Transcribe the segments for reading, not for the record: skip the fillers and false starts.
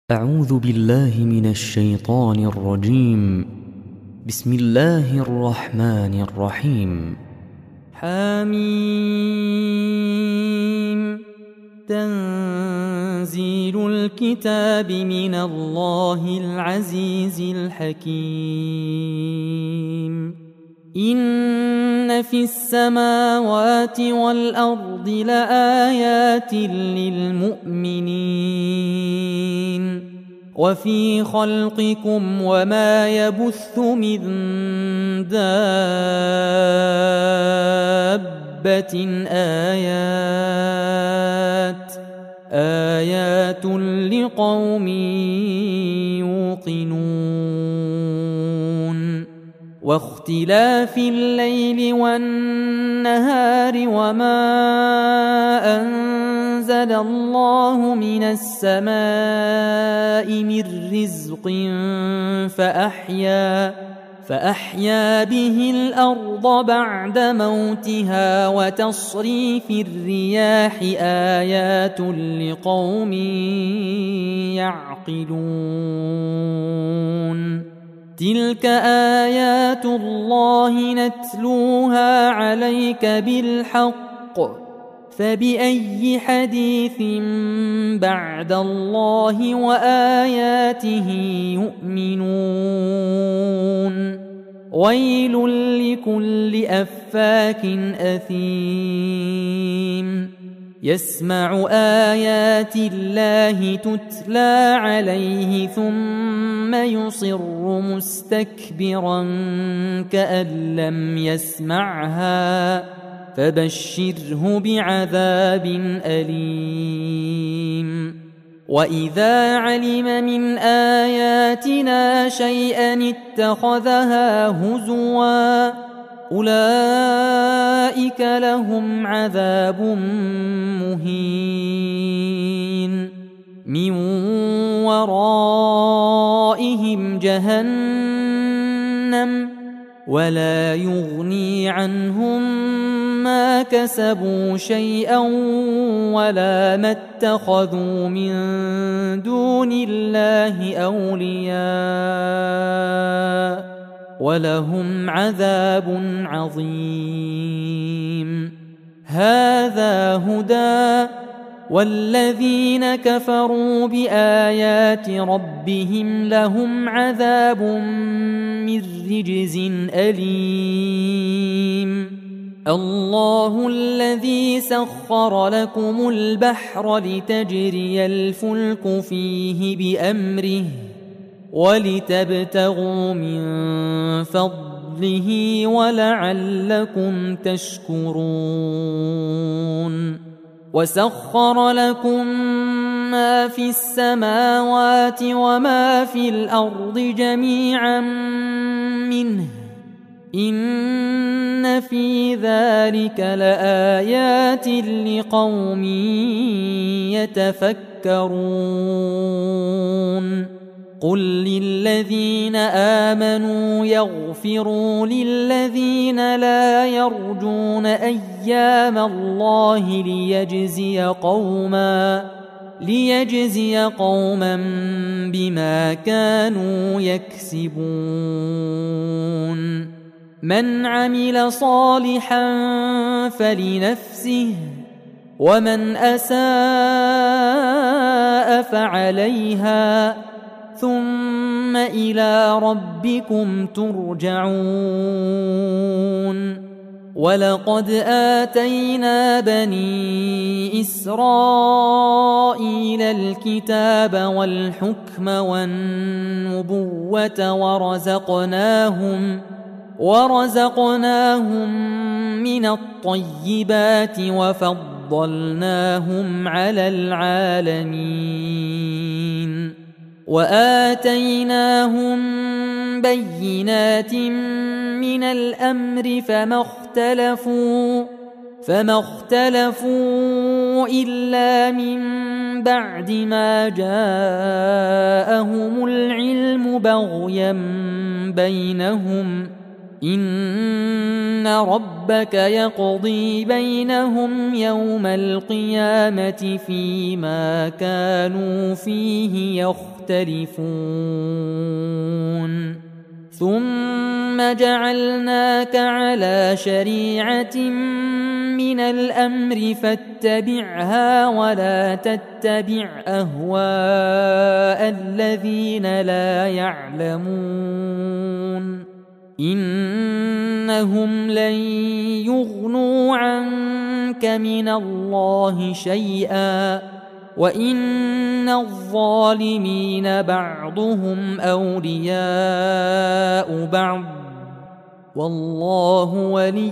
أعوذ بالله من الشيطان الرجيم. بسم الله الرحمن الرحيم. حميم. تنزيل الكتاب من الله العزيز الحكيم. إن في السماوات والأرض لآيات للمؤمنين وفي خلقكم وما يبث من دابة آيات لقوم يوقنون. واختلاف الليل والنهار وما أنزل الله من السماء من رزق فأحيا به الأرض بعد موتها وتصريف الرياح آيات لقوم يعقلون. تلك آيات الله نتلوها عليك بالحق فبأي حديث بعد الله وآياته يؤمنون. ويل لكل أفاك أثيم يسمع آيات الله تتلى عليه ثم يصر مستكبرا كأن لم يسمعها فبشره بعذاب أليم. وإذا علم من آياتنا شيئا اتخذها هزوا أولئك لهم عذاب مهين من ورائهم جهنم ولا يغني عنهم ما كسبوا شيئا ولا ما اتخذوا من دون الله أولياء ولهم عذاب عظيم. هذا هدى والذين كفروا بآيات ربهم لهم عذاب من رجز أليم. الله الذي سخر لكم البحر لتجري الفلك فيه بأمره ولتبتغوا من فضله ولعلكم تشكرون. وسخر لكم ما في السماوات وما في الأرض جميعا منه إن في ذلك لآيات لقوم يتفكرون. قل للذين آمنوا يغفروا للذين لا يرجون أيام الله ليجزي قوما بما كانوا يكسبون. من عمل صالحا فلنفسه ومن أساء فعليها ثم إلى ربكم ترجعون. ولقد آتينا بني إسرائيل الكتاب والحكم والنبوة ورزقناهم من الطيبات وفضلناهم على العالمين. وآتيناهم بينات من الأمر فما اختلفوا إلا من بعد ما جاءهم العلم بغيا بينهم إن ربك يقضي بينهم يوم القيامة فيما كانوا فيه يختلفون ثم جعلناك على شريعة من الأمر فاتبعها ولا تتبع أهواء الذين لا يعلمون إنهم لن يغنوا عنك من الله شيئا وإن الظالمين بعضهم أولياء بعض والله ولي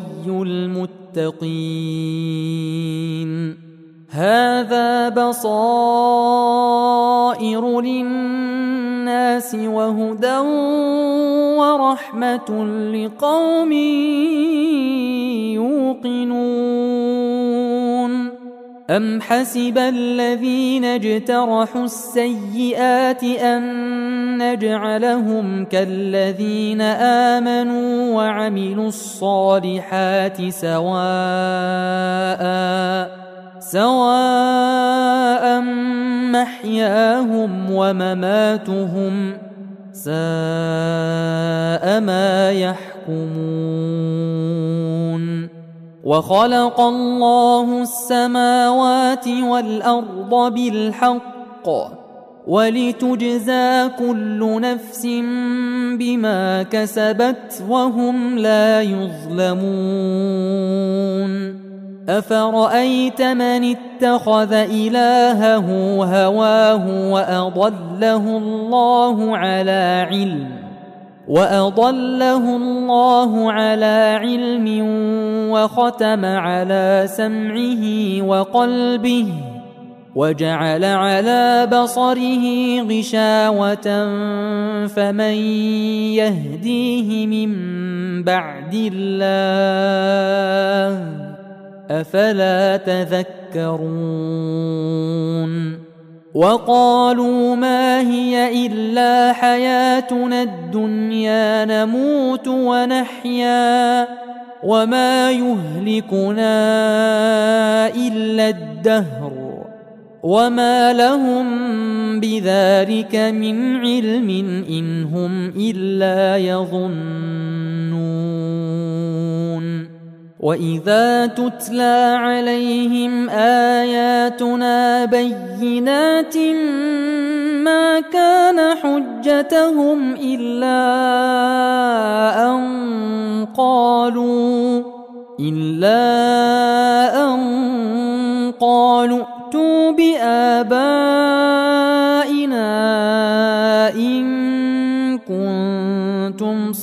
المتقين هذا بصائر للناس وهدى ورحمة لقوم يوقنون أم حسب الذين اجترحوا السيئات أن نجعلهم كالذين آمنوا وعملوا الصالحات سواء محياهم ومماتهم ساء ما يحكمون وخلق الله السماوات والأرض بالحق ولتجزى كل نفس بما كسبت وهم لا يظلمون أفرأيت من اتخذ إلهه هواه وأضله الله على علم وختم على سمعه وقلبه وجعل على بصره غشاوة فمن يهديه من بعد الله أفلا تذكرون وقالوا ما هي إلا حياتنا الدنيا نموت ونحيا وما يهلكنا إلا الدهر وما لهم بذلك من علم إن هم إلا يظنون وإذا تتلى عليهم آياتنا بينات ما كان حجتهم إلا أن قالوا ائتوا بآبائنا إن كنتم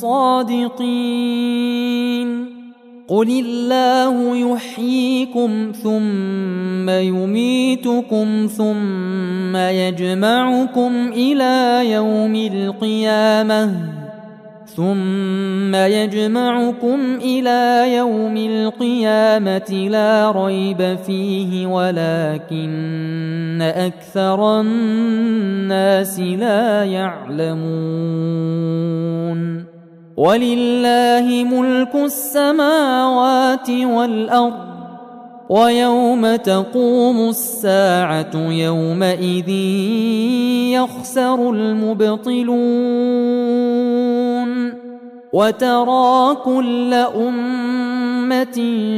صادقين قل الله يحييكم ثم يميتكم ثم يجمعكم إلى يوم القيامة لا ريب فيه ولكن أكثر الناس لا يعلمون ولله ملك السماوات والأرض ويوم تقوم الساعة يومئذ يخسر المبطلون وترى كل أمة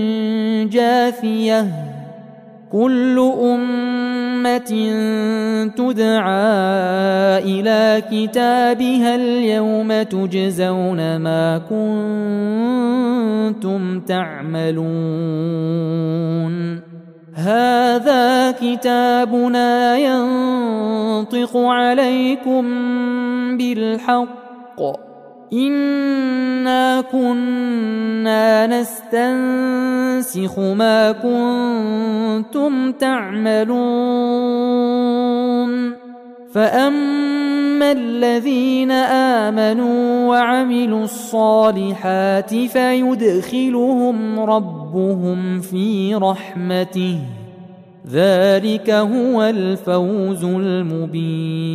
جاثية كل أمة تدعى إلى كتابها اليوم تجزون ما كنتم تعملون هذا كتابنا ينطق عليكم بالحق إنا كنا نستنسخ ما كنتم تعملون فأما الذين آمنوا وعملوا الصالحات فيدخلهم ربهم في رحمته ذلك هو الفوز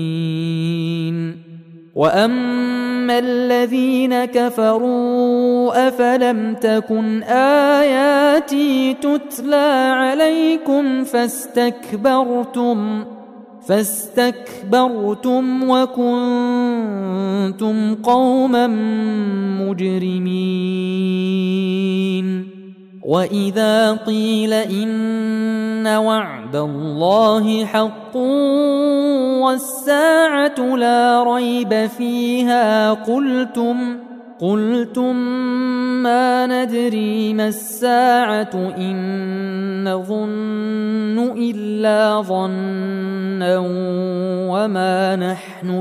المبين وأما الذين كفروا أفلم تكن آياتي تتلى عليكم فاستكبرتم وكنتم قوما مجرمين وإذا قيل إن وعد الله حق والساعة لا ريب فيها قلتم ما ندري ما الساعة إن نظن إلا ظنا وما نحن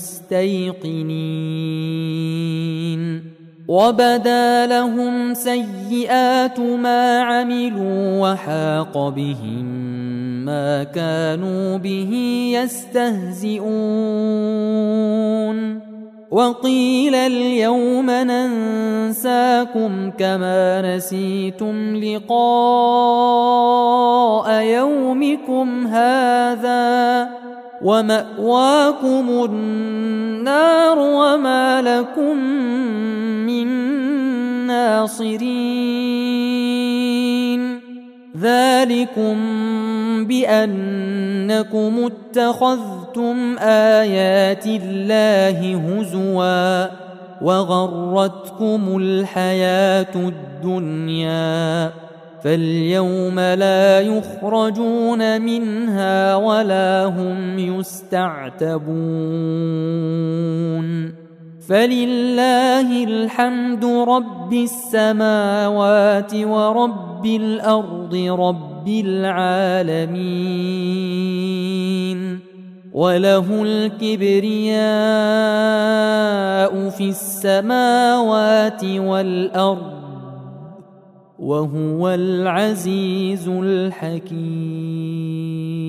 بمستيقنين وبدا لهم سيئات ما عملوا وحاق بهم ما كانوا به يستهزئون وقيل اليوم ننساكم كما نسيتم لقاء يومكم هذا ومأواكم النار وما لكم من ناصرين ذلكم بأنكم اتخذتم آيات الله هزوا وغرتكم الحياة الدنيا فاليوم لا يخرجون منها ولا هم يستعتبون فلله الحمد رب السماوات ورب الأرض رب العالمين وله الكبرياء في السماوات والأرض وهو العزيز الحكيم.